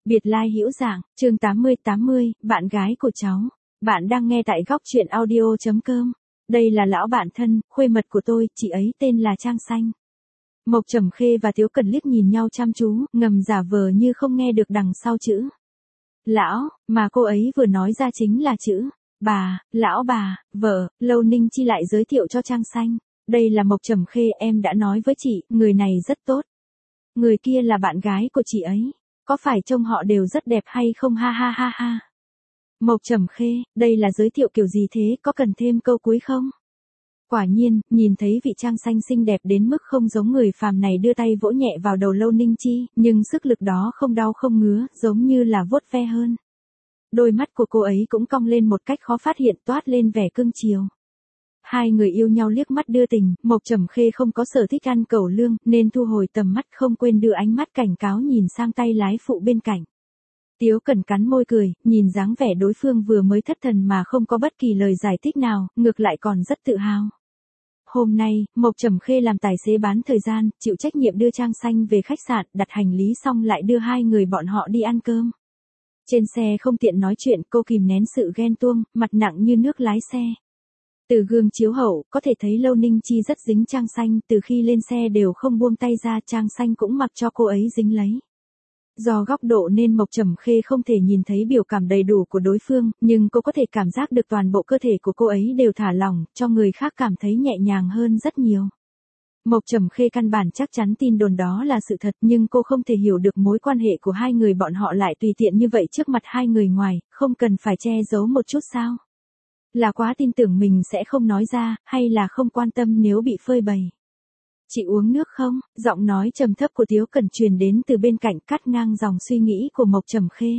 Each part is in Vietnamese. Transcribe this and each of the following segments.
Biệt lai hữu dạng, chương 80, bạn gái của cháu. Bạn đang nghe tại góc truyện audio.com. Đây là lão bạn thân, khuê mật của tôi, chị ấy tên là Trang Xanh. Mộc Trầm Khê và Tiếu Cẩn liếc nhìn nhau chăm chú, ngầm giả vờ như không nghe được đằng sau chữ lão, mà cô ấy vừa nói ra chính là chữ bà, lão bà, vợ. Lâu Ninh Chi lại giới thiệu cho Trang Xanh. Đây là Mộc Trầm Khê, em đã nói với chị, người này rất tốt. Người kia là bạn gái của chị ấy. Có phải trông họ đều rất đẹp hay không ha ha ha ha. Mộc Trầm Khê, đây là giới thiệu kiểu gì thế, có cần thêm câu cuối không? Quả nhiên, nhìn thấy vị Trang Xanh xinh đẹp đến mức không giống người phàm này đưa tay vỗ nhẹ vào đầu Lâu Ninh Chi, nhưng sức lực đó không đau không ngứa, giống như là vuốt ve hơn. Đôi mắt của cô ấy cũng cong lên một cách khó phát hiện, toát lên vẻ cưng chiều. Hai người yêu nhau liếc mắt đưa tình, Mộc Trầm Khê không có sở thích ăn cẩu lương, nên thu hồi tầm mắt, không quên đưa ánh mắt cảnh cáo nhìn sang tay lái phụ bên cạnh. Tiếu Cẩn cắn môi cười, nhìn dáng vẻ đối phương vừa mới thất thần mà không có bất kỳ lời giải thích nào, ngược lại còn rất tự hào. Hôm nay, Mộc Trầm Khê làm tài xế bán thời gian, chịu trách nhiệm đưa Trang Xanh về khách sạn, đặt hành lý xong lại đưa hai người bọn họ đi ăn cơm. Trên xe không tiện nói chuyện, cô kìm nén sự ghen tuông, mặt nặng như nước lái xe. Từ gương chiếu hậu, có thể thấy Lâu Ninh Chi rất dính Trang Xanh, từ khi lên xe đều không buông tay ra, Trang Xanh cũng mặc cho cô ấy dính lấy. Do góc độ nên Mộc Trầm Khê không thể nhìn thấy biểu cảm đầy đủ của đối phương, nhưng cô có thể cảm giác được toàn bộ cơ thể của cô ấy đều thả lỏng, cho người khác cảm thấy nhẹ nhàng hơn rất nhiều. Mộc Trầm Khê căn bản chắc chắn tin đồn đó là sự thật, nhưng cô không thể hiểu được mối quan hệ của hai người bọn họ lại tùy tiện như vậy trước mặt hai người ngoài, không cần phải che giấu một chút sao? Là quá tin tưởng mình sẽ không nói ra, hay là không quan tâm nếu bị phơi bày? Chị uống nước không? Giọng nói trầm thấp của Tiếu Cẩn truyền đến từ bên cạnh, cắt ngang dòng suy nghĩ của Mộc Trầm Khê.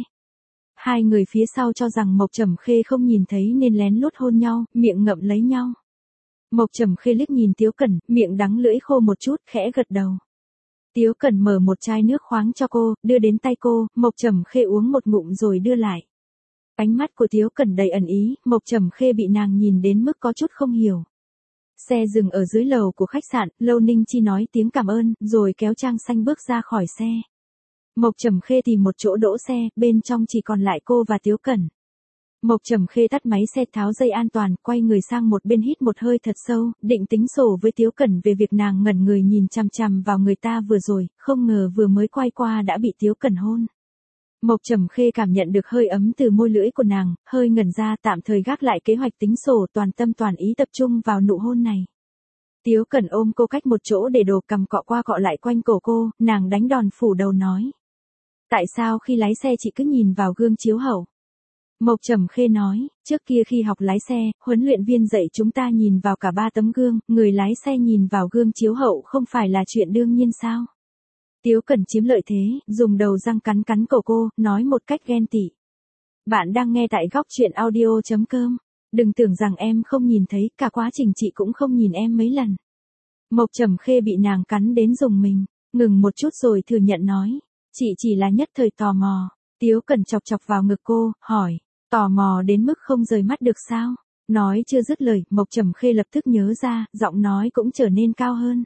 Hai người phía sau cho rằng Mộc Trầm Khê không nhìn thấy nên lén lút hôn nhau, miệng ngậm lấy nhau. Mộc Trầm Khê liếc nhìn Tiếu Cẩn, miệng đắng lưỡi khô một chút, khẽ gật đầu. Tiếu Cẩn mở một chai nước khoáng cho cô, đưa đến tay cô, Mộc Trầm Khê uống một ngụm rồi đưa lại. Ánh mắt của Tiếu Cẩn đầy ẩn ý, Mộc Trầm Khê bị nàng nhìn đến mức có chút không hiểu. Xe dừng ở dưới lầu của khách sạn, Lâu Ninh Chi nói tiếng cảm ơn, rồi kéo Trang Xanh bước ra khỏi xe. Mộc Trầm Khê tìm một chỗ đỗ xe, bên trong chỉ còn lại cô và Tiếu Cẩn. Mộc Trầm Khê tắt máy xe, tháo dây an toàn, quay người sang một bên hít một hơi thật sâu, định tính sổ với Tiếu Cẩn về việc nàng ngẩn người nhìn chằm chằm vào người ta vừa rồi, không ngờ vừa mới quay qua đã bị Tiếu Cẩn hôn. Mộc Trầm Khê cảm nhận được hơi ấm từ môi lưỡi của nàng, hơi ngẩn ra, tạm thời gác lại kế hoạch tính sổ, toàn tâm toàn ý tập trung vào nụ hôn này. Tiếu Cẩn ôm cô cách một chỗ để đồ cầm cọ qua cọ lại quanh cổ cô, nàng đánh đòn phủ đầu nói. Tại sao khi lái xe chị cứ nhìn vào gương chiếu hậu? Mộc Trầm Khê nói, trước kia khi học lái xe, huấn luyện viên dạy chúng ta nhìn vào cả ba tấm gương, người lái xe nhìn vào gương chiếu hậu không phải là chuyện đương nhiên sao? Tiếu Cẩn chiếm lợi thế, dùng đầu răng cắn cắn cổ cô, nói một cách ghen tị. Bạn đang nghe tại góc truyện audio.com. Đừng tưởng rằng em không nhìn thấy, cả quá trình chị cũng không nhìn em mấy lần. Mộc Trầm Khê bị nàng cắn đến rùng mình, ngừng một chút rồi thừa nhận nói. Chị chỉ là nhất thời tò mò. Tiếu Cẩn chọc chọc vào ngực cô, hỏi. Tò mò đến mức không rời mắt được sao? Nói chưa dứt lời, Mộc Trầm Khê lập tức nhớ ra, giọng nói cũng trở nên cao hơn.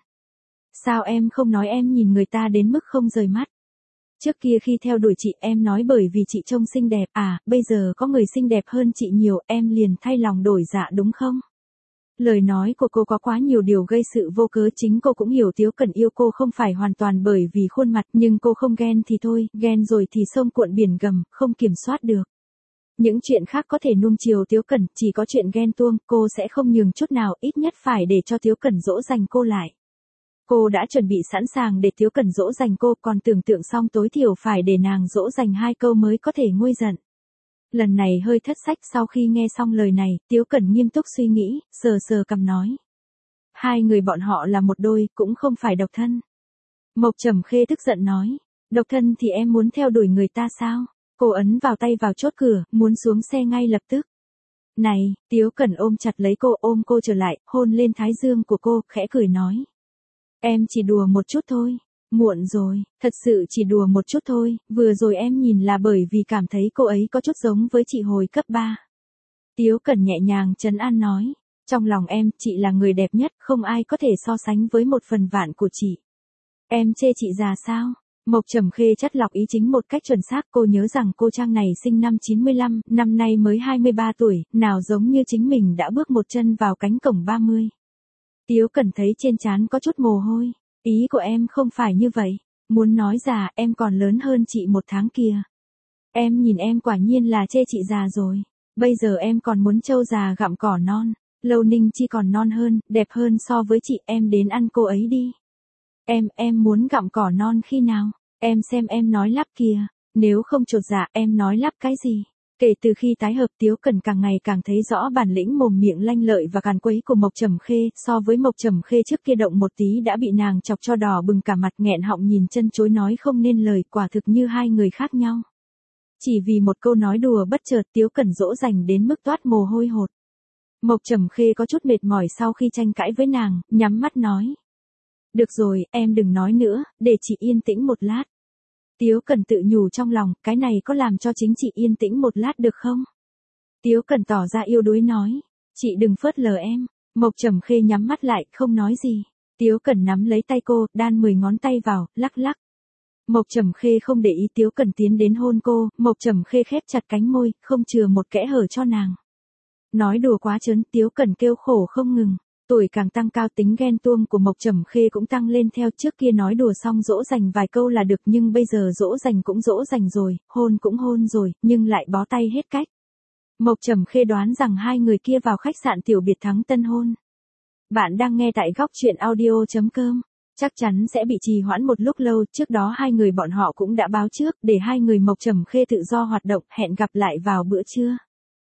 Sao em không nói em nhìn người ta đến mức không rời mắt? Trước kia khi theo đuổi chị em nói bởi vì chị trông xinh đẹp, bây giờ có người xinh đẹp hơn chị nhiều, em liền thay lòng đổi dạ đúng không? Lời nói của cô có quá nhiều điều gây sự vô cớ, chính cô cũng hiểu Tiếu Cẩn yêu cô không phải hoàn toàn bởi vì khuôn mặt, nhưng cô không ghen thì thôi, ghen rồi thì sông cuộn biển gầm, không kiểm soát được. Những chuyện khác có thể nuông chiều Tiếu Cẩn, chỉ có chuyện ghen tuông, cô sẽ không nhường chút nào, ít nhất phải để cho Tiếu Cẩn dỗ dành cô lại. Cô đã chuẩn bị sẵn sàng để Tiếu Cẩn dỗ dành cô, còn tưởng tượng xong tối thiểu phải để nàng dỗ dành 2 câu mới có thể nguôi giận. Lần này hơi thất sách, sau khi nghe xong lời này, Tiếu Cẩn nghiêm túc suy nghĩ, sờ sờ cằm nói. Hai người bọn họ là một đôi, cũng không phải độc thân. Mộc Trầm Khê tức giận nói. Độc thân thì em muốn theo đuổi người ta sao? Cô ấn vào tay vào chốt cửa, muốn xuống xe ngay lập tức. Này, Tiếu Cẩn ôm chặt lấy cô, ôm cô trở lại, hôn lên thái dương của cô, khẽ cười nói. Em chỉ đùa một chút thôi. Muộn rồi, thật sự chỉ đùa một chút thôi, vừa rồi em nhìn là bởi vì cảm thấy cô ấy có chút giống với chị hồi cấp 3. Tiếu Cẩn nhẹ nhàng trấn an nói, trong lòng em, chị là người đẹp nhất, không ai có thể so sánh với 1/1000 của chị. Em chê chị già sao? Mộc Trầm Khê chắt lọc ý chính một cách chuẩn xác, cô nhớ rằng cô Trang này sinh năm 95, năm nay mới 23 tuổi, nào giống như chính mình đã bước một chân vào cánh cổng 30. Tiếu Cẩn thấy trên trán có chút mồ hôi. Ý của em không phải như vậy. Muốn nói già, em còn lớn hơn chị 1 tháng kìa. Em nhìn em quả nhiên là chê chị già rồi. Bây giờ em còn muốn trâu già gặm cỏ non. Lâu Ninh Chi còn non hơn, đẹp hơn so với chị, em đến ăn cô ấy đi. Em muốn gặm cỏ non khi nào? Em xem em nói lắp kìa. Nếu không chột dạ, em nói lắp cái gì? Kể từ khi tái hợp, Tiếu Cẩn càng ngày càng thấy rõ bản lĩnh mồm miệng lanh lợi và càn quấy của Mộc Trầm Khê, so với Mộc Trầm Khê trước kia động một tí đã bị nàng chọc cho đỏ bừng cả mặt, nghẹn họng nhìn chân chối nói không nên lời, quả thực như hai người khác nhau. Chỉ vì một câu nói đùa bất chợt, Tiếu Cẩn dỗ dành đến mức toát mồ hôi hột. Mộc Trầm Khê có chút mệt mỏi sau khi tranh cãi với nàng, nhắm mắt nói. Được rồi, em đừng nói nữa, để chị yên tĩnh một lát. Tiếu Cẩn tự nhủ trong lòng, cái này có làm cho chính chị yên tĩnh một lát được không? Tiếu Cẩn tỏ ra yếu đuối nói, chị đừng phớt lờ em. Mộc Trầm Khê nhắm mắt lại, không nói gì. Tiếu Cẩn nắm lấy tay cô, đan 10 ngón tay vào, lắc lắc. Mộc Trầm Khê không để ý Tiếu Cẩn tiến đến hôn cô, Mộc Trầm Khê khép chặt cánh môi, không chừa một kẽ hở cho nàng. Nói đùa quá trớn, Tiếu Cẩn kêu khổ không ngừng. Tuổi càng tăng cao, tính ghen tuông của Mộc Trầm Khê cũng tăng lên theo, trước kia nói đùa xong dỗ dành vài câu là được, nhưng bây giờ dỗ dành cũng dỗ dành rồi, hôn cũng hôn rồi, nhưng lại bó tay hết cách. Mộc Trầm Khê đoán rằng hai người kia vào khách sạn tiểu biệt thắng tân hôn. Bạn đang nghe tại góc truyện audio.com. Chắc chắn sẽ bị trì hoãn một lúc lâu, trước đó hai người bọn họ cũng đã báo trước, để hai người Mộc Trầm Khê tự do hoạt động, hẹn gặp lại vào bữa trưa.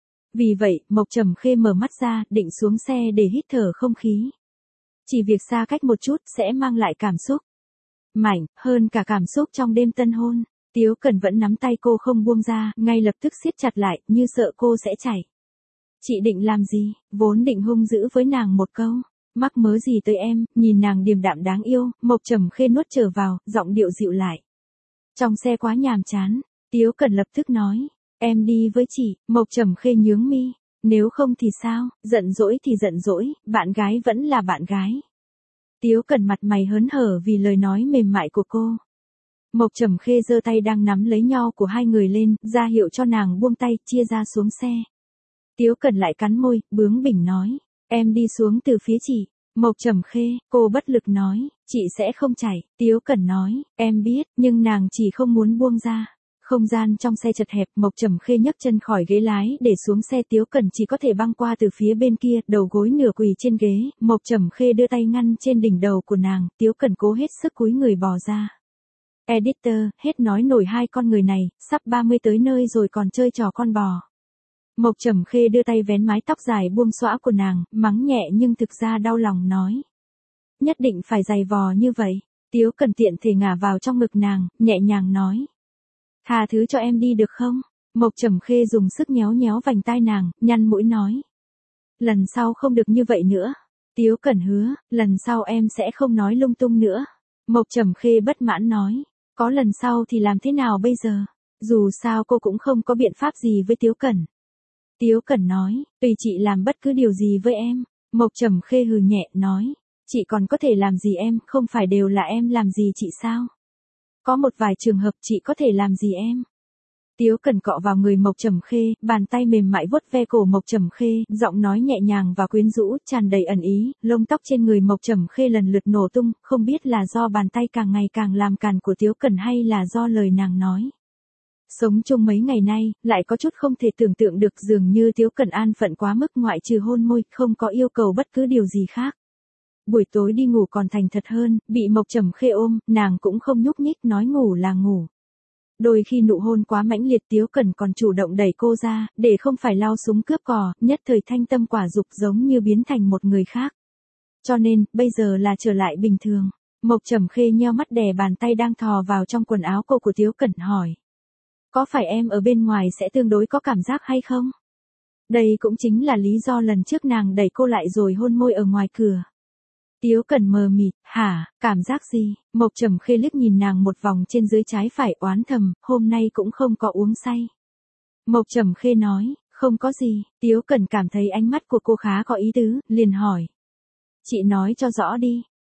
Vì vậy, Mộc Trầm Khê mở mắt ra, định xuống xe để hít thở không khí. Chỉ việc xa cách một chút sẽ mang lại cảm xúc mạnh hơn cả cảm xúc trong đêm tân hôn. Tiếu Cẩn vẫn nắm tay cô không buông ra, ngay lập tức siết chặt lại, như sợ cô sẽ chảy. Chị định làm gì? Vốn định hung dữ với nàng một câu. Mắc mớ gì tới em? Nhìn nàng điềm đạm đáng yêu, Mộc Trầm Khê nuốt trở vào, giọng điệu dịu lại. Trong xe quá nhàm chán. Tiếu Cẩn lập tức nói. Em đi với chị. Mộc Trầm Khê nhướng mi. Nếu không thì sao? Giận dỗi thì giận dỗi, bạn gái vẫn là bạn gái. Tiếu Cẩn mặt mày hớn hở vì lời nói mềm mại của cô. Mộc Trầm Khê giơ tay đang nắm lấy nhau của hai người lên, ra hiệu cho nàng buông tay, chia ra xuống xe. Tiếu Cẩn lại cắn môi, bướng bỉnh nói. Em đi xuống từ phía chị. Mộc Trầm Khê, cô bất lực nói, chị sẽ không chảy. Tiếu Cẩn nói, em biết, nhưng nàng chỉ không muốn buông ra. Không gian trong xe chật hẹp, Mộc Trầm Khê nhấc chân khỏi ghế lái để xuống xe, Tiếu Cẩn chỉ có thể băng qua từ phía bên kia, đầu gối nửa quỳ trên ghế, Mộc Trầm Khê đưa tay ngăn trên đỉnh đầu của nàng, Tiếu Cẩn cố hết sức cúi người bò ra. Editor, hết nói nổi hai con người này, sắp 30 tới nơi rồi còn chơi trò con bò. Mộc Trầm Khê đưa tay vén mái tóc dài buông xõa của nàng, mắng nhẹ nhưng thực ra đau lòng nói. Nhất định phải giày vò như vậy. Tiếu Cẩn tiện thể ngả vào trong ngực nàng, nhẹ nhàng nói. Tha thứ cho em đi được không? Mộc Trầm Khê dùng sức nhéo nhéo vành tai nàng, nhăn mũi nói. Lần sau không được như vậy nữa. Tiếu Cẩn hứa, lần sau em sẽ không nói lung tung nữa. Mộc Trầm Khê bất mãn nói. Có lần sau thì làm thế nào bây giờ? Dù sao cô cũng không có biện pháp gì với Tiếu Cẩn. Tiếu Cẩn nói, tùy chị làm bất cứ điều gì với em. Mộc Trầm Khê hừ nhẹ, nói. Chị còn có thể làm gì em, không phải đều là em làm gì chị sao? Có một vài trường hợp chị có thể làm gì em? Tiếu Cẩn cọ vào người Mộc Trầm Khê, bàn tay mềm mại vuốt ve cổ Mộc Trầm Khê, giọng nói nhẹ nhàng và quyến rũ, tràn đầy ẩn ý, lông tóc trên người Mộc Trầm Khê lần lượt nổ tung, không biết là do bàn tay càng ngày càng làm càn của Tiếu Cẩn hay là do lời nàng nói. Sống chung mấy ngày nay, lại có chút không thể tưởng tượng được, dường như Tiếu Cẩn an phận quá mức, ngoại trừ hôn môi, không có yêu cầu bất cứ điều gì khác. Buổi tối đi ngủ còn thành thật hơn, bị Mộc Trầm Khê ôm, nàng cũng không nhúc nhích, nói ngủ là ngủ. Đôi khi nụ hôn quá mãnh liệt, Tiếu Cẩn còn chủ động đẩy cô ra, để không phải lao súng cướp cò, nhất thời thanh tâm quả dục giống như biến thành một người khác. Cho nên, bây giờ là trở lại bình thường. Mộc Trầm Khê nheo mắt đè bàn tay đang thò vào trong quần áo cô của Tiếu Cẩn hỏi. Có phải em ở bên ngoài sẽ tương đối có cảm giác hay không? Đây cũng chính là lý do lần trước nàng đẩy cô lại rồi hôn môi ở ngoài cửa. Tiếu Cẩn mờ mịt, hả, cảm giác gì? Mộc Trầm Khê liếc nhìn nàng một vòng trên dưới trái phải, oán thầm, hôm nay cũng không có uống say. Mộc Trầm Khê nói, không có gì. Tiếu Cẩn cảm thấy ánh mắt của cô khá có ý tứ, liền hỏi. Chị nói cho rõ đi.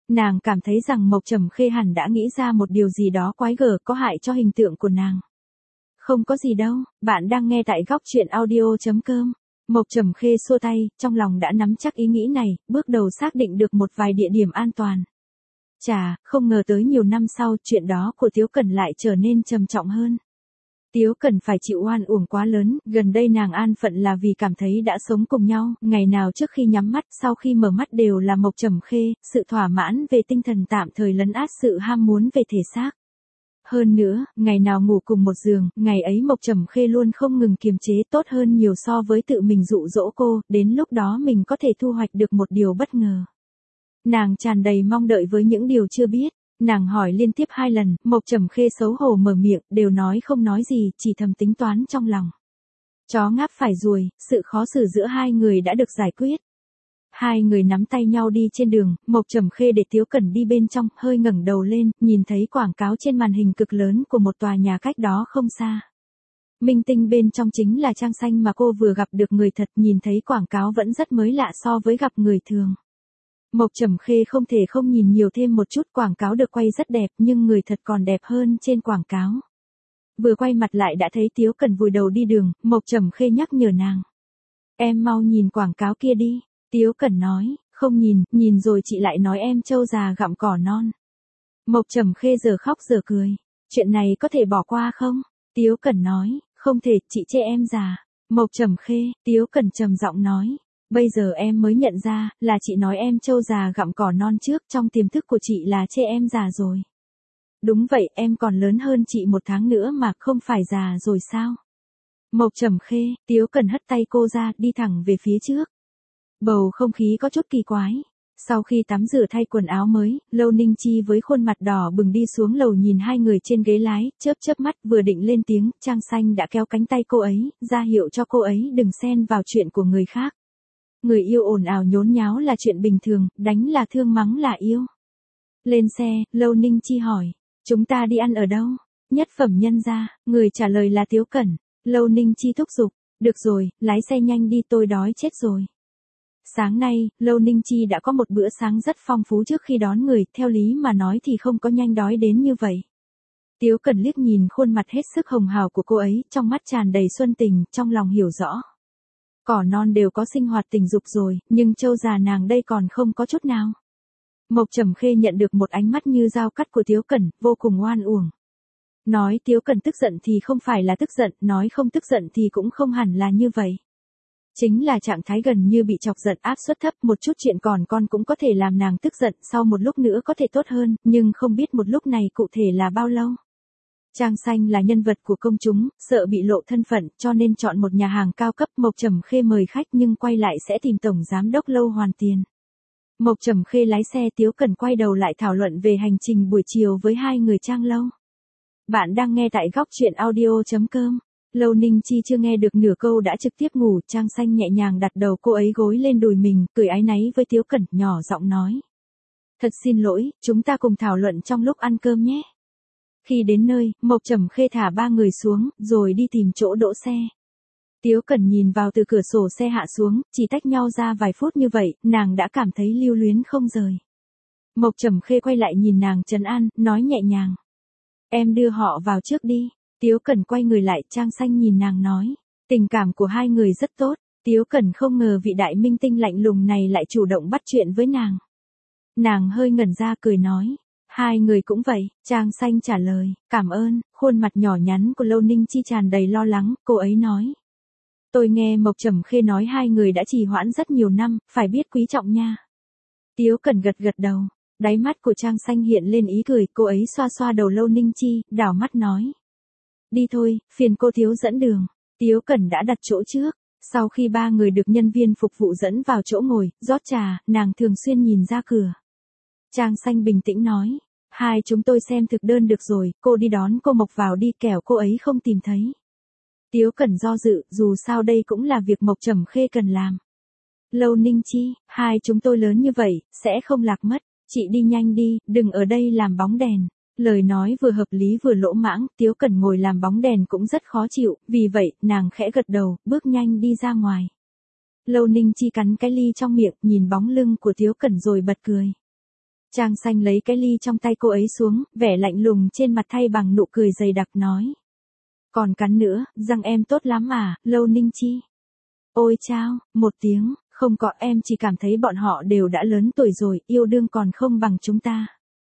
Nàng cảm thấy rằng Mộc Trầm Khê hẳn đã nghĩ ra một điều gì đó quái gở có hại cho hình tượng của nàng. Không có gì đâu, bạn đang nghe tại góc truyện audio.com. Mộc Trầm Khê xua tay, trong lòng đã nắm chắc ý nghĩ này, bước đầu xác định được một vài địa điểm an toàn. Chà, không ngờ tới nhiều năm sau chuyện đó của Tiếu Cẩn lại trở nên trầm trọng hơn. Tiếu Cẩn phải chịu oan uổng quá lớn, gần đây nàng an phận là vì cảm thấy đã sống cùng nhau, ngày nào trước khi nhắm mắt sau khi mở mắt đều là Mộc Trầm Khê, sự thỏa mãn về tinh thần tạm thời lấn át sự ham muốn về thể xác. Hơn nữa, ngày nào ngủ cùng một giường, ngày ấy Mộc Trầm Khê luôn không ngừng kiềm chế tốt hơn nhiều so với tự mình dụ dỗ cô, đến lúc đó mình có thể thu hoạch được một điều bất ngờ. Nàng tràn đầy mong đợi với những điều chưa biết. Nàng hỏi liên tiếp 2 lần, Mộc Trầm Khê xấu hổ mở miệng, đều nói không nói gì, chỉ thầm tính toán trong lòng. Chó ngáp phải ruồi, sự khó xử giữa hai người đã được giải quyết. Hai người nắm tay nhau đi trên đường, Mộc Trầm Khê để Tiếu Cẩn đi bên trong, hơi ngẩng đầu lên, nhìn thấy quảng cáo trên màn hình cực lớn của một tòa nhà cách đó không xa. Minh tinh bên trong chính là Trang Xanh mà cô vừa gặp được người thật, nhìn thấy quảng cáo vẫn rất mới lạ so với gặp người thường. Mộc Trầm Khê không thể không nhìn nhiều thêm một chút, quảng cáo được quay rất đẹp nhưng người thật còn đẹp hơn trên quảng cáo. Vừa quay mặt lại đã thấy Tiếu Cẩn vùi đầu đi đường, Mộc Trầm Khê nhắc nhở nàng. Em mau nhìn quảng cáo kia đi. Tiếu Cẩn nói, không nhìn, nhìn rồi chị lại nói em trâu già gặm cỏ non. Mộc Trầm Khê giờ khóc giờ cười. Chuyện này có thể bỏ qua không? Tiếu Cẩn nói, không thể, chị chê em già. Mộc Trầm Khê, Tiếu Cẩn trầm giọng nói. Bây giờ em mới nhận ra, là chị nói em trâu già gặm cỏ non trước, trong tiềm thức của chị là chê em già rồi. Đúng vậy, em còn lớn hơn chị 1 tháng nữa mà, không phải già rồi sao? Mộc Trầm Khê, Tiếu Cẩn hất tay cô ra, đi thẳng về phía trước. Bầu không khí có chút kỳ quái. Sau khi tắm rửa thay quần áo mới, Lâu Ninh Chi với khuôn mặt đỏ bừng đi xuống lầu nhìn hai người trên ghế lái, chớp chớp mắt vừa định lên tiếng, Trang Xanh đã kéo cánh tay cô ấy, ra hiệu cho cô ấy đừng xen vào chuyện của người khác. Người yêu ồn ào nhốn nháo là chuyện bình thường, đánh là thương mắng là yêu. Lên xe, Lâu Ninh Chi hỏi, chúng ta đi ăn ở đâu? Nhất phẩm nhân gia, người trả lời là Tiếu Cẩn. Lâu Ninh Chi thúc giục, được rồi, lái xe nhanh đi tôi đói chết rồi. Sáng nay, Lâu Ninh Chi đã có một bữa sáng rất phong phú trước khi đón người, theo lý mà nói thì không có nhanh đói đến như vậy. Tiếu Cẩn liếc nhìn khuôn mặt hết sức hồng hào của cô ấy, trong mắt tràn đầy xuân tình, trong lòng hiểu rõ. Cỏ non đều có sinh hoạt tình dục rồi, nhưng trâu già nàng đây còn không có chút nào. Mộc Trầm Khê nhận được một ánh mắt như dao cắt của Tiếu Cẩn, vô cùng oan uổng. Nói Tiếu Cẩn tức giận thì không phải là tức giận, nói không tức giận thì cũng không hẳn là như vậy. Chính là trạng thái gần như bị chọc giận, áp suất thấp, một chút chuyện còn con cũng có thể làm nàng tức giận, sau một lúc nữa có thể tốt hơn, nhưng không biết một lúc này cụ thể là bao lâu. Trang Xanh là nhân vật của công chúng, sợ bị lộ thân phận, cho nên chọn một nhà hàng cao cấp. Mộc Trầm Khê mời khách nhưng quay lại sẽ tìm tổng giám đốc Lâu hoàn tiền. Mộc Trầm Khê lái xe, Tiếu Cẩn quay đầu lại thảo luận về hành trình buổi chiều với hai người Trang Lâu. Bạn đang nghe tại góc truyện audio.com. Lâu Ninh Chi chưa nghe được nửa câu đã trực tiếp ngủ, Trang Xanh nhẹ nhàng đặt đầu cô ấy gối lên đùi mình, cười áy náy với Tiếu Cẩn, nhỏ giọng nói. Thật xin lỗi, chúng ta cùng thảo luận trong lúc ăn cơm nhé. Khi đến nơi, Mộc Trầm Khê thả 3 người xuống, rồi đi tìm chỗ đỗ xe. Tiếu Cẩn nhìn vào từ cửa sổ xe hạ xuống, chỉ tách nhau ra vài phút như vậy, nàng đã cảm thấy lưu luyến không rời. Mộc Trầm Khê quay lại nhìn nàng trấn an, nói nhẹ nhàng. Em đưa họ vào trước đi. Tiếu Cẩn quay người lại, Trang Xanh nhìn nàng nói. Tình cảm của hai người rất tốt. Tiếu Cẩn không ngờ vị đại minh tinh lạnh lùng này lại chủ động bắt chuyện với nàng. Nàng hơi ngẩn ra cười nói. Hai người cũng vậy, Trang Xanh trả lời, cảm ơn. Khuôn mặt nhỏ nhắn của Lâu Ninh Chi tràn đầy lo lắng, cô ấy nói. Tôi nghe Mộc Trầm Khê nói hai người đã trì hoãn rất nhiều năm, phải biết quý trọng nha. Tiếu Cẩn gật gật đầu, đáy mắt của Trang Xanh hiện lên ý cười, cô ấy xoa xoa đầu Lâu Ninh Chi, đảo mắt nói. Đi thôi, phiền cô Tiếu dẫn đường. Tiếu Cẩn đã đặt chỗ trước, sau khi 3 người được nhân viên phục vụ dẫn vào chỗ ngồi, rót trà, nàng thường xuyên nhìn ra cửa. Trang Xanh bình tĩnh nói, hai chúng tôi xem thực đơn được rồi, cô đi đón cô Mộc vào đi kẻo cô ấy không tìm thấy. Tiếu Cẩn do dự, dù sao đây cũng là việc Mộc Trầm Khê cần làm. Lâu Ninh Chi, hai chúng tôi lớn như vậy, sẽ không lạc mất, chị đi nhanh đi, đừng ở đây làm bóng đèn. Lời nói vừa hợp lý vừa lỗ mãng, Tiếu Cẩn ngồi làm bóng đèn cũng rất khó chịu, vì vậy, nàng khẽ gật đầu, bước nhanh đi ra ngoài. Lâu Ninh Chi cắn cái ly trong miệng, nhìn bóng lưng của Tiếu Cẩn rồi bật cười. Trang Xanh lấy cái ly trong tay cô ấy xuống, vẻ lạnh lùng trên mặt thay bằng nụ cười dày đặc nói. Còn cắn nữa, răng em tốt lắm à, Lâu Ninh Chi. Ôi chao, một tiếng, không có, em chỉ cảm thấy bọn họ đều đã lớn tuổi rồi, yêu đương còn không bằng chúng ta.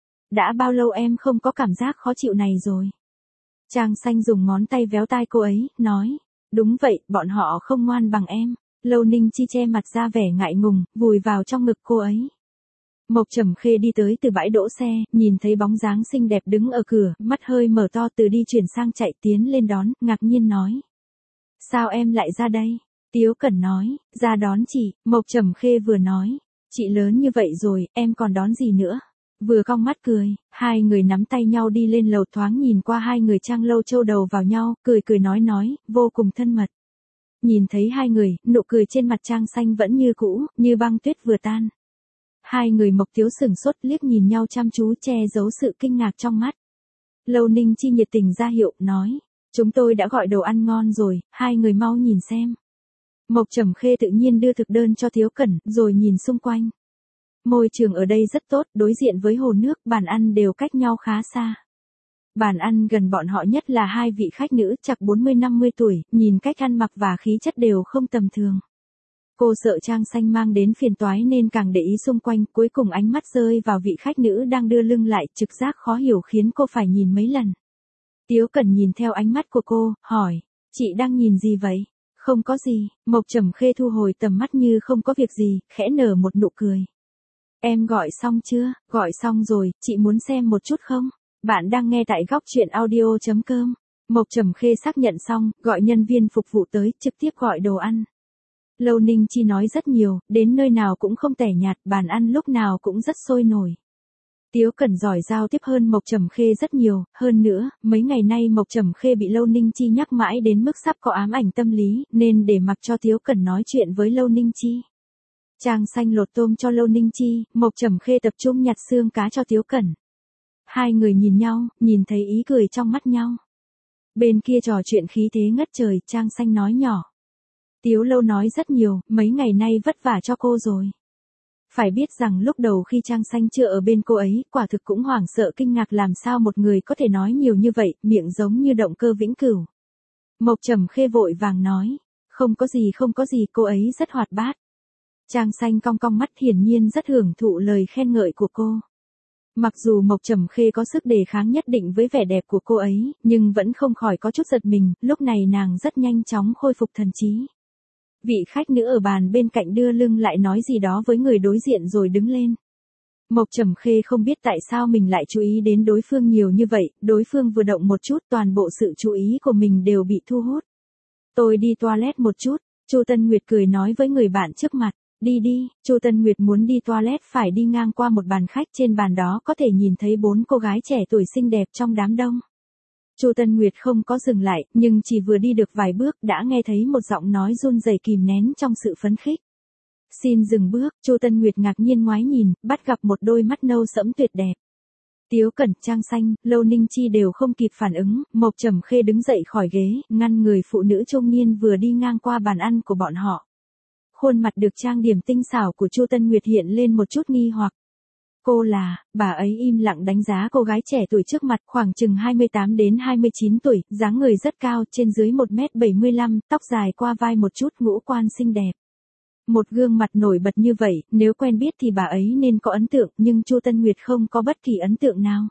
Đã bao lâu em không có cảm giác khó chịu này rồi. Trang Xanh dùng ngón tay véo tai cô ấy, nói. Đúng vậy, bọn họ không ngoan bằng em. Lâu Ninh Chi che mặt ra vẻ ngại ngùng, vùi vào trong ngực cô ấy. Mộc Trầm Khê đi tới từ bãi đỗ xe, nhìn thấy bóng dáng xinh đẹp đứng ở cửa, mắt hơi mở to từ đi chuyển sang chạy tiến lên đón, ngạc nhiên nói. Sao em lại ra đây? Tiếu Cẩn nói, ra đón chị, Mộc Trầm Khê vừa nói. Chị lớn như vậy rồi, em còn đón gì nữa? Vừa cong mắt cười, hai người nắm tay nhau đi lên lầu thoáng nhìn qua hai người Trang Lâu Châu đầu vào nhau, cười cười nói, vô cùng thân mật. Nhìn thấy hai người, nụ cười trên mặt Trang Xanh vẫn như cũ, như băng tuyết vừa tan. Hai người Mộc Tiếu sửng sốt liếc nhìn nhau chăm chú che giấu sự kinh ngạc trong mắt. Lâu Ninh Chi nhiệt tình ra hiệu, nói. Chúng tôi đã gọi đồ ăn ngon rồi, hai người mau nhìn xem. Mộc Trầm Khê tự nhiên đưa thực đơn cho Tiếu Cẩn, rồi nhìn xung quanh. Môi trường ở đây rất tốt, đối diện với hồ nước, bàn ăn đều cách nhau khá xa. Bàn ăn gần bọn họ nhất là hai vị khách nữ chạc 40-50 tuổi, nhìn cách ăn mặc và khí chất đều không tầm thường. Cô sợ Trang Xanh mang đến phiền toái nên càng để ý xung quanh, cuối cùng ánh mắt rơi vào vị khách nữ đang đưa lưng lại, trực giác khó hiểu khiến cô phải nhìn mấy lần. Tiếu Cẩn nhìn theo ánh mắt của cô, hỏi, chị đang nhìn gì vậy? Không có gì, Mộc Trầm Khê thu hồi tầm mắt như không có việc gì, khẽ nở một nụ cười. Em gọi xong chưa? Gọi xong rồi, chị muốn xem một chút không? Bạn đang nghe tại góc truyện audio.com. Mộc Trầm Khê xác nhận xong, gọi nhân viên phục vụ tới, trực tiếp gọi đồ ăn. Lâu Ninh Chi nói rất nhiều, đến nơi nào cũng không tẻ nhạt, bàn ăn lúc nào cũng rất sôi nổi. Tiếu Cẩn giỏi giao tiếp hơn Mộc Trầm Khê rất nhiều, hơn nữa, mấy ngày nay Mộc Trầm Khê bị Lâu Ninh Chi nhắc mãi đến mức sắp có ám ảnh tâm lý, nên để mặc cho Tiếu Cẩn nói chuyện với Lâu Ninh Chi. Trang Xanh lột tôm cho Lâu Ninh Chi, Mộc Trầm Khê tập trung nhặt xương cá cho Tiếu Cẩn. Hai người nhìn nhau, nhìn thấy ý cười trong mắt nhau. Bên kia trò chuyện khí thế ngất trời, Trang Xanh nói nhỏ. Tiếu Lâu nói rất nhiều, mấy ngày nay vất vả cho cô rồi. Phải biết rằng lúc đầu khi Trang Xanh chưa ở bên cô ấy, quả thực cũng hoảng sợ kinh ngạc làm sao một người có thể nói nhiều như vậy, miệng giống như động cơ vĩnh cửu. Mộc Trầm Khê vội vàng nói, không có gì, cô ấy rất hoạt bát. Trang Xanh cong cong mắt hiển nhiên rất hưởng thụ lời khen ngợi của cô. Mặc dù Mộc Trầm Khê có sức đề kháng nhất định với vẻ đẹp của cô ấy, nhưng vẫn không khỏi có chút giật mình, lúc này nàng rất nhanh chóng khôi phục thần trí. Vị khách nữ ở bàn bên cạnh đưa lưng lại nói gì đó với người đối diện rồi đứng lên. Mộc Trầm Khê không biết tại sao mình lại chú ý đến đối phương nhiều như vậy, đối phương vừa động một chút toàn bộ sự chú ý của mình đều bị thu hút. Tôi đi toilet một chút, Chu Tân Nguyệt cười nói với người bạn trước mặt. Đi đi, Chu Tân Nguyệt muốn đi toilet phải đi ngang qua một bàn khách, trên bàn đó có thể nhìn thấy 4 cô gái trẻ tuổi xinh đẹp trong đám đông. Chu Tân Nguyệt không có dừng lại, nhưng chỉ vừa đi được vài bước đã nghe thấy một giọng nói run rẩy kìm nén trong sự phấn khích. Xin dừng bước, Chu Tân Nguyệt ngạc nhiên ngoái nhìn, bắt gặp một đôi mắt nâu sẫm tuyệt đẹp. Tiếu Cẩn, Trang Xanh, Lâu Ninh Chi đều không kịp phản ứng, Mộc Trầm Khê đứng dậy khỏi ghế, ngăn người phụ nữ trung niên vừa đi ngang qua bàn ăn của bọn họ. Khuôn mặt được trang điểm tinh xảo của Chu Tân Nguyệt hiện lên một chút nghi hoặc. Cô là, bà ấy im lặng đánh giá cô gái trẻ tuổi trước mặt, khoảng chừng 28 đến 29 tuổi, dáng người rất cao, trên dưới 1m75, tóc dài qua vai một chút, ngũ quan xinh đẹp. Một gương mặt nổi bật như vậy, nếu quen biết thì bà ấy nên có ấn tượng, nhưng Chu Tân Nguyệt không có bất kỳ ấn tượng nào.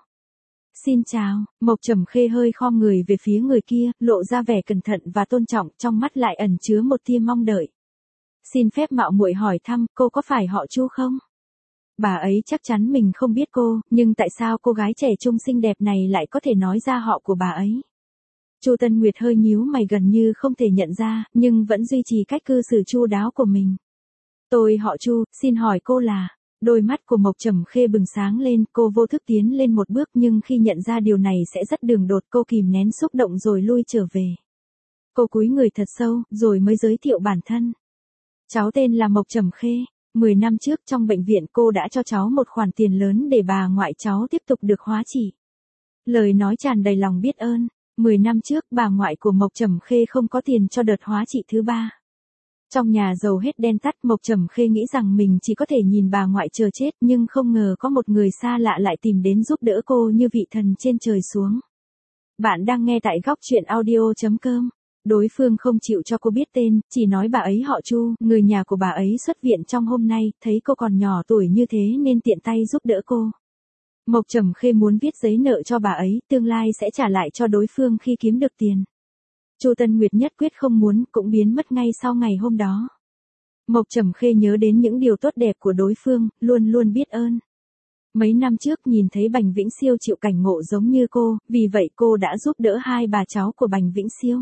Xin chào, Mộc Trầm Khê hơi khom người về phía người kia, lộ ra vẻ cẩn thận và tôn trọng, trong mắt lại ẩn chứa một tia mong đợi. Xin phép mạo muội hỏi thăm, cô có phải họ Chu không? Bà ấy chắc chắn mình không biết cô, nhưng tại sao cô gái trẻ trung xinh đẹp này lại có thể nói ra họ của bà ấy? Chu Tân Nguyệt hơi nhíu mày gần như không thể nhận ra, nhưng vẫn duy trì cách cư xử chu đáo của mình. Tôi họ Chu, xin hỏi cô là... Đôi mắt của Mộc Trầm Khê bừng sáng lên, cô vô thức tiến lên một bước nhưng khi nhận ra điều này sẽ rất đường đột cô kìm nén xúc động rồi lui trở về. Cô cúi người thật sâu, rồi mới giới thiệu bản thân. Cháu tên là Mộc Trầm Khê. 10 năm trước trong bệnh viện cô đã cho cháu một khoản tiền lớn để bà ngoại cháu tiếp tục được hóa trị. Lời nói tràn đầy lòng biết ơn. 10 năm trước bà ngoại của Mộc Trầm Khê không có tiền cho đợt hóa trị thứ 3. Trong nhà dầu hết đen tắt, Mộc Trầm Khê nghĩ rằng mình chỉ có thể nhìn bà ngoại chờ chết, nhưng không ngờ có một người xa lạ lại tìm đến giúp đỡ cô như vị thần trên trời xuống. Bạn đang nghe tại góc truyện audio.com. Đối phương không chịu cho cô biết tên, chỉ nói bà ấy họ Chu, người nhà của bà ấy xuất viện trong hôm nay, thấy cô còn nhỏ tuổi như thế nên tiện tay giúp đỡ cô. Mộc Trầm Khê muốn viết giấy nợ cho bà ấy, tương lai sẽ trả lại cho đối phương khi kiếm được tiền. Chu Tân Nguyệt nhất quyết không muốn, cũng biến mất ngay sau ngày hôm đó. Mộc Trầm Khê nhớ đến những điều tốt đẹp của đối phương, luôn luôn biết ơn. Mấy năm trước nhìn thấy Bành Vĩnh Siêu chịu cảnh ngộ giống như cô, vì vậy cô đã giúp đỡ hai bà cháu của Bành Vĩnh Siêu.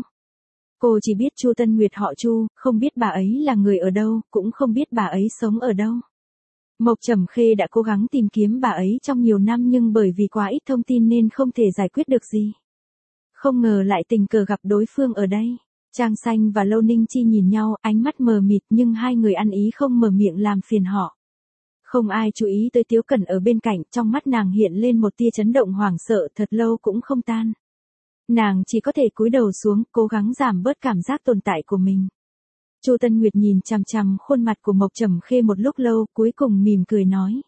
Cô chỉ biết Chu Tân Nguyệt họ Chu, không biết bà ấy là người ở đâu, cũng không biết bà ấy sống ở đâu. Mộc Trầm Khê đã cố gắng tìm kiếm bà ấy trong nhiều năm nhưng bởi vì quá ít thông tin nên không thể giải quyết được gì. Không ngờ lại tình cờ gặp đối phương ở đây. Trang Xanh và Lâu Ninh Chi nhìn nhau, ánh mắt mờ mịt nhưng hai người ăn ý không mở miệng làm phiền họ. Không ai chú ý tới Tiếu Cẩn ở bên cạnh, trong mắt nàng hiện lên một tia chấn động hoảng sợ thật lâu cũng không tan. Nàng chỉ có thể cúi đầu xuống, cố gắng giảm bớt cảm giác tồn tại của mình. Chu Tân Nguyệt nhìn chằm chằm khuôn mặt của Mộc Trầm Khê một lúc lâu, cuối cùng mỉm cười nói.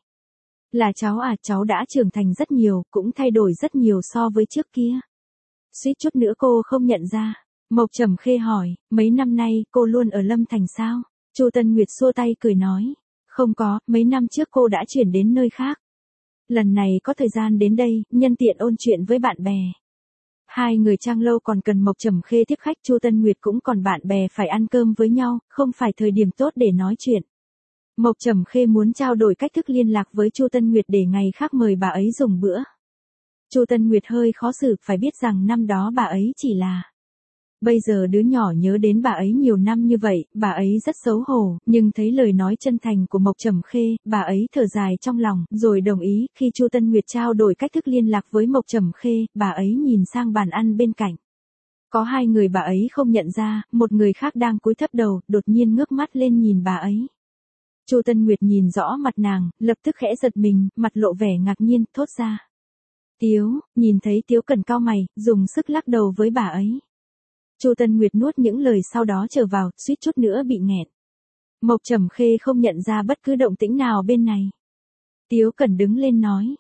Là cháu à, cháu đã trưởng thành rất nhiều, cũng thay đổi rất nhiều so với trước kia. Suýt chút nữa cô không nhận ra. Mộc Trầm Khê hỏi, mấy năm nay cô luôn ở Lâm Thành sao? Chu Tân Nguyệt xua tay cười nói. Không có, mấy năm trước cô đã chuyển đến nơi khác. Lần này có thời gian đến đây, nhân tiện ôn chuyện với bạn bè. Hai người Trang Lâu còn cần Mộc Trầm Khê tiếp khách, Chu Tân Nguyệt cũng còn bạn bè phải ăn cơm với nhau, không phải thời điểm tốt để nói chuyện. Mộc Trầm Khê muốn trao đổi cách thức liên lạc với Chu Tân Nguyệt để ngày khác mời bà ấy dùng bữa. Chu Tân Nguyệt hơi khó xử, phải biết rằng năm đó bà ấy chỉ là. Bây giờ đứa nhỏ nhớ đến bà ấy nhiều năm như vậy, bà ấy rất xấu hổ, nhưng thấy lời nói chân thành của Mộc Trầm Khê, bà ấy thở dài trong lòng, rồi đồng ý. Khi Chu Tân Nguyệt trao đổi cách thức liên lạc với Mộc Trầm Khê, bà ấy nhìn sang bàn ăn bên cạnh. Có hai người bà ấy không nhận ra, một người khác đang cúi thấp đầu, đột nhiên ngước mắt lên nhìn bà ấy. Chu Tân Nguyệt nhìn rõ mặt nàng, lập tức khẽ giật mình, mặt lộ vẻ ngạc nhiên, thốt ra. Tiếu, nhìn thấy Tiếu Cẩn cau mày, dùng sức lắc đầu với bà ấy. Chu Tân Nguyệt nuốt những lời sau đó trở vào, suýt chút nữa bị nghẹn. Mộc Trầm Khê không nhận ra bất cứ động tĩnh nào bên này. Tiếu Cẩn đứng lên nói.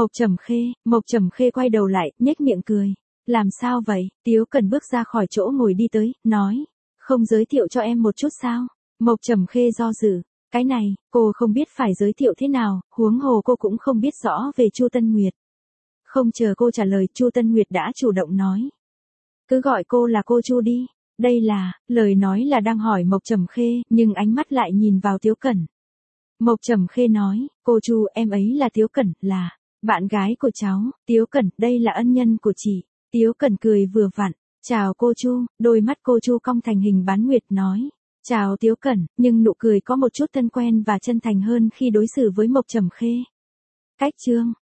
Mộc Trầm Khê quay đầu lại, nhếch miệng cười. Làm sao vậy? Tiếu Cẩn bước ra khỏi chỗ ngồi đi tới, nói. Không giới thiệu cho em một chút sao? Mộc Trầm Khê do dự. Cái này, cô không biết phải giới thiệu thế nào, huống hồ cô cũng không biết rõ về Chu Tân Nguyệt. Không chờ cô trả lời, Chu Tân Nguyệt đã chủ động nói. Cứ gọi cô là cô Chu đi. Đây là, lời nói là đang hỏi Mộc Trầm Khê, nhưng ánh mắt lại nhìn vào Tiếu Cẩn. Mộc Trầm Khê nói, cô Chu, em ấy là Tiếu Cẩn, là bạn gái của cháu. Tiếu Cẩn, đây là ân nhân của chị. Tiếu Cẩn cười vừa vặn. Chào cô Chu, đôi mắt cô Chu cong thành hình bán nguyệt nói. Chào Tiếu Cẩn, nhưng nụ cười có một chút thân quen và chân thành hơn khi đối xử với Mộc Trầm Khê. Cách chương.